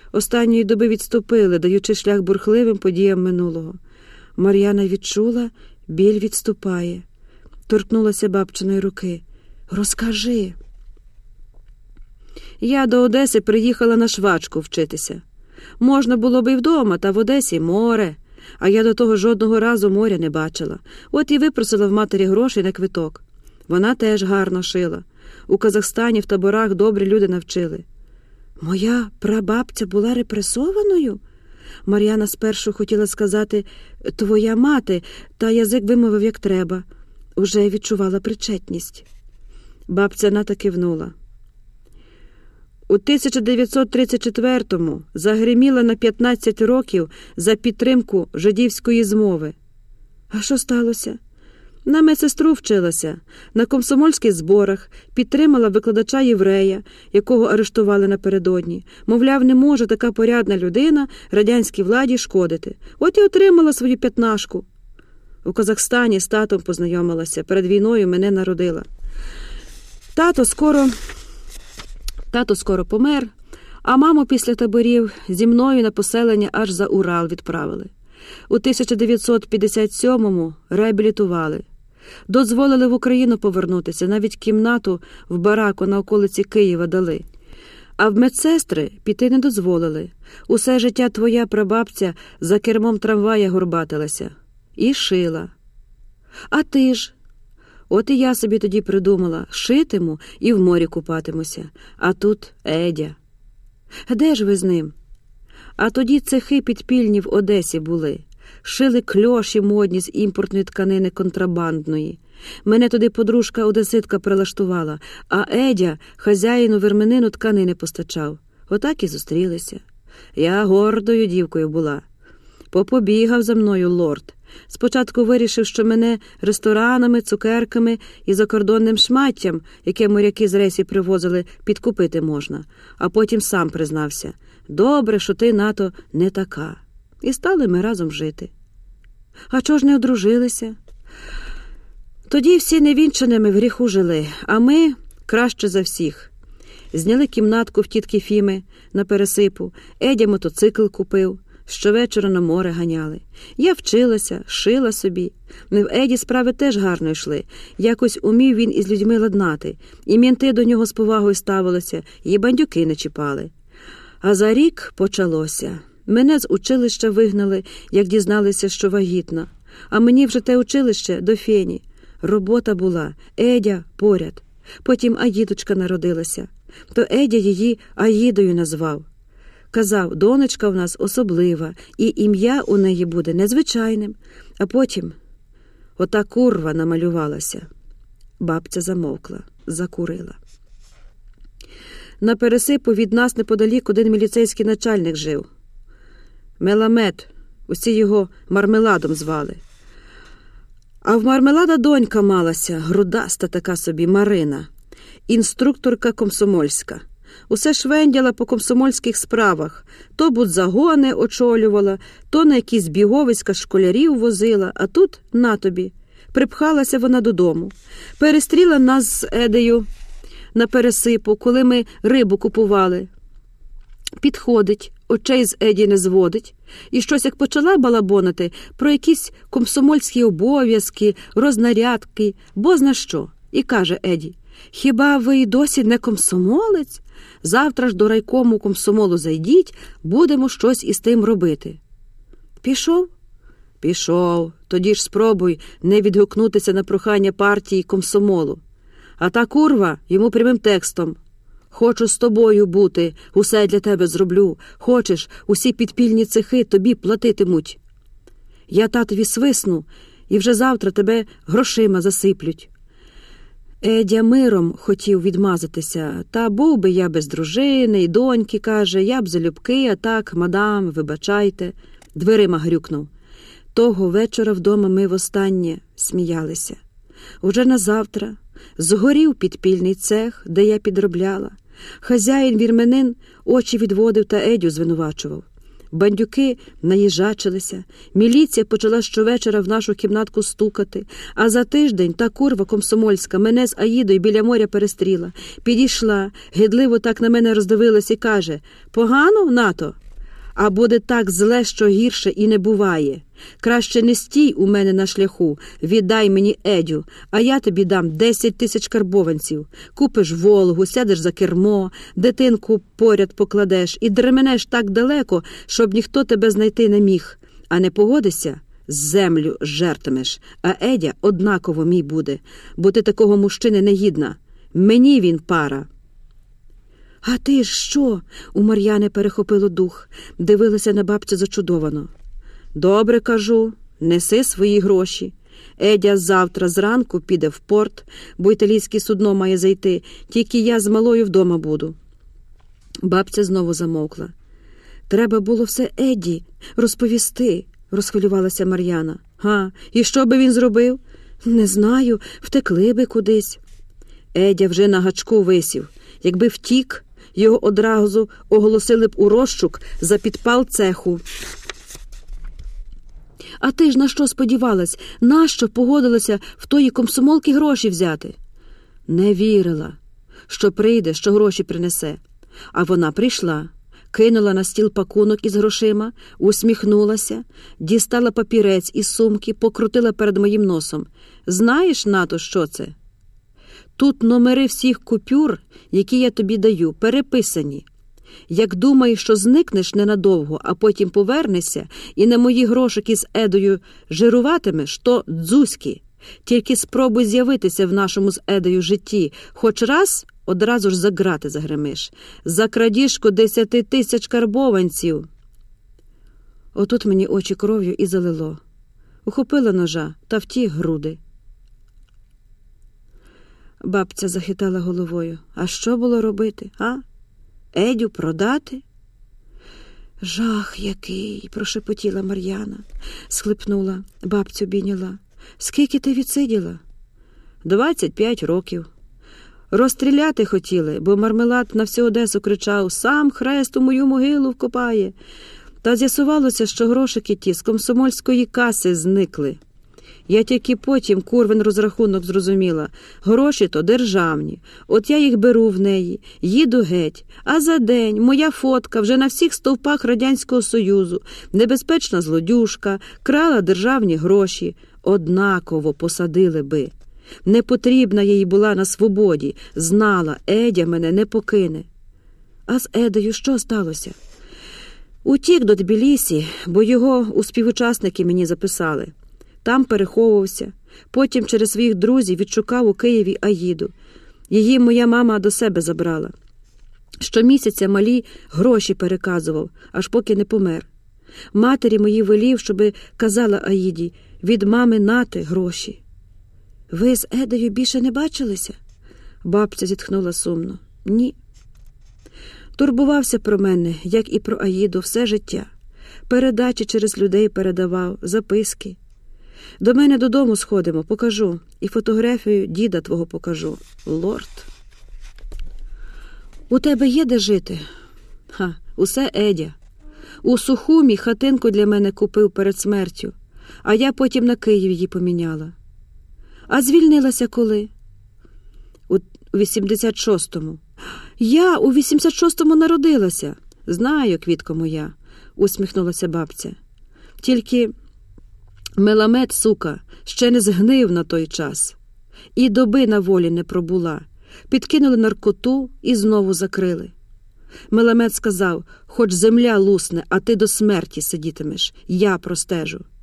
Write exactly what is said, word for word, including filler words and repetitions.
останньої доби відступили, даючи шлях бурхливим подіям минулого. Мар'яна відчула, біль відступає. Торкнулася бабчиної руки. «Розкажи». Я до Одеси приїхала на швачку вчитися. Можна було б і вдома, та в Одесі море. А я до того жодного разу моря не бачила. От і випросила в матері грошей на квиток. Вона теж гарно шила. У Казахстані в таборах добрі люди навчили. Моя прабабця була репресованою? Мар'яна спершу хотіла сказати «твоя мати», та язик вимовив як треба. Уже відчувала причетність. Бабця ната кивнула. У тисяча дев'ятсот тридцять четвертому загриміла на п'ятнадцять років за підтримку жидівської змови. А що сталося? На медсестру вчилася, на комсомольських зборах, підтримала викладача-єврея, якого арештували напередодні. Мовляв, не може така порядна людина радянській владі шкодити. От і отримала свою п'ятнашку. У Казахстані з татом познайомилася, перед війною мене народила. Тато скоро... Тато скоро помер, а маму після таборів зі мною на поселення аж за Урал відправили. У тисяча дев'ятсот п'ятдесят сьомому реабілітували. Дозволили в Україну повернутися, навіть кімнату в бараку на околиці Києва дали. А в медсестри піти не дозволили. Усе життя твоя прабабця за кермом трамвая горбатилася. І шила. А ти ж? От і я собі тоді придумала, шитиму і в морі купатимуся. А тут Едя. Де ж ви з ним? А тоді цехи підпільні в Одесі були. Шили кльоші модні з імпортної тканини контрабандної. Мене туди подружка-одеситка прилаштувала, а Едя хазяїну верменину тканини постачав. Отак і зустрілися. Я гордою дівкою була. Попобігав за мною лорд. Спочатку вирішив, що мене ресторанами, цукерками і закордонним шматтям, яке моряки з рейсів привозили, підкупити можна. А потім сам признався. Добре, що ти, нато, не така. І стали ми разом жити. А чого ж не одружилися? Тоді всі невінчаними в гріху жили, а ми краще за всіх. Зняли кімнатку в тітки Фіми на пересипу, Едя мотоцикл купив. Щовечора на море ганяли. Я вчилася, шила собі. В Еді справи теж гарно йшли. Якось умів він із людьми ладнати. І мінти до нього з повагою ставилися, і бандюки не чіпали. А за рік почалося. Мене з училища вигнали, як дізналися, що вагітна. А мені вже те училище до фені. Робота була, Едя поряд. Потім Аїдочка народилася. То Едя її Аїдою назвав. Казав, донечка в нас особлива, і ім'я у неї буде незвичайним. А потім ота курва намалювалася. Бабця замовкла, закурила. На пересипу від нас неподалік один міліцейський начальник жив. Меламед, усі його Мармеладом звали. А в Мармелада донька малася, грудаста така собі Марина, інструкторка комсомольська. Усе швендяла по комсомольських справах. То будзагони очолювала, то на якісь біговиська школярів возила, а тут на тобі. Припхалася вона додому. Перестріла нас з Едею на пересипу, коли ми рибу купували. Підходить, очей з Еді не зводить. І щось як почала балабонити про якісь комсомольські обов'язки, рознарядки, бозна що. І каже Еді, хіба ви й досі не комсомолець? Завтра ж до райкому комсомолу зайдіть, будемо щось із тим робити. Пішов? Пішов. Тоді ж спробуй не відгукнутися на прохання партії комсомолу. А та курва йому прямим текстом. Хочу з тобою бути, усе для тебе зроблю. Хочеш, усі підпільні цехи тобі платитимуть. Я татові свисну, і вже завтра тебе грошима засиплють. Едя миром хотів відмазатися, та був би я без дружини і доньки, каже, я б залюбки, а так, мадам, вибачайте. Дверима грюкнув. Того вечора вдома ми востаннє сміялися. Уже назавтра згорів підпільний цех, де я підробляла. Хазяїн вірменин очі відводив та Едю звинувачував. Бандюки наїжачилися, міліція почала щовечора в нашу кімнатку стукати, а за тиждень та курва комсомольська мене з Аїдою біля моря перестріла. Підійшла, гидливо так на мене роздивилась і каже: «Погано, нато? А буде так зле, що гірше і не буває. Краще не стій у мене на шляху, віддай мені Едю, а я тобі дам десять тисяч карбованців. Купиш Волгу, сядеш за кермо, дитинку поряд покладеш і дременеш так далеко, щоб ніхто тебе знайти не міг. А не погодишся – землю жертимеш, а Едя однаково мій буде, бо ти такого мужчини не гідна. Мені він пара». «А ти ж що?» – у Мар'яни перехопило дух, дивилася на бабцю зачудовано. «Добре, кажу, неси свої гроші. Едя завтра зранку піде в порт, бо італійське судно має зайти, тільки я з малою вдома буду». Бабця знову замовкла. «Треба було все Еді розповісти», – розхвилювалася Мар'яна. «Га, і що би він зробив?» «Не знаю, втекли би кудись». Едя вже на гачку висів. Якби втік, його одразу оголосили б у розшук за підпал цеху. «А ти ж на що сподівалась? Нащо погодилася в тої комсомолки гроші взяти?» Не вірила, що прийде, що гроші принесе. А вона прийшла, кинула на стіл пакунок із грошима, усміхнулася, дістала папірець із сумки, покрутила перед моїм носом. «Знаєш, нато, що це? Тут номери всіх купюр, які я тобі даю, переписані. Як думаєш, що зникнеш ненадовго, а потім повернешся і на мої грошики з Едою жируватимеш, то дзузьки. Тільки спробуй з'явитися в нашому з Едою житті. Хоч раз, одразу ж за грати загремиш. За крадіжку десяти тисяч карбованців». Отут мені очі кров'ю і залило. Ухопила ножа та втік груди. Бабця захитала головою. «А що було робити, а? Едю продати?» «Жах який!» – прошепотіла Мар'яна. Схлипнула, бабцю обійняла. «Скільки ти відсиділа?» «Двадцять п'ять років. Розстріляти хотіли, бо Мармелад на всю Одесу кричав: «Сам хрест у мою могилу вкопає!» Та з'ясувалося, що грошики ті з комсомольської каси зникли. Я тільки потім курвин розрахунок зрозуміла. Гроші то державні. От я їх беру в неї, їду геть. А за день моя фотка вже на всіх стовпах Радянського Союзу. Небезпечна злодюжка, крала державні гроші. Однаково посадили би. Не потрібна їй була на свободі. Знала, Едя мене не покине. А з Едою що сталося? Утік до Тбілісі, бо його у співучасники мені записали. Там переховувався. Потім через своїх друзів відшукав у Києві Аїду. Її моя мама до себе забрала. Щомісяця малі гроші переказував, аж поки не помер. Матері моїй велів, щоби казала Аїді: «Від мами нати гроші». «Ви з Едою більше не бачилися?» Бабця зітхнула сумно. «Ні». Турбувався про мене, як і про Аїду, все життя. Передачі через людей передавав, записки. До мене додому сходимо, покажу. І фотографію діда твого покажу. Лорд. У тебе є де жити? Ха, усе Едя. У Сухумі хатинку для мене купив перед смертю, а я потім на Київ її поміняла. А звільнилася коли? У вісімдесят шостому. Я у вісімдесят шостому народилася. Знаю, квітко моя, усміхнулася бабця. Тільки Меламед, сука, ще не згнив на той час. І доби на волі не пробула. Підкинули наркоту і знову закрили. Меламед сказав: «Хоч земля лусне, а ти до смерті сидітимеш. Я простежу».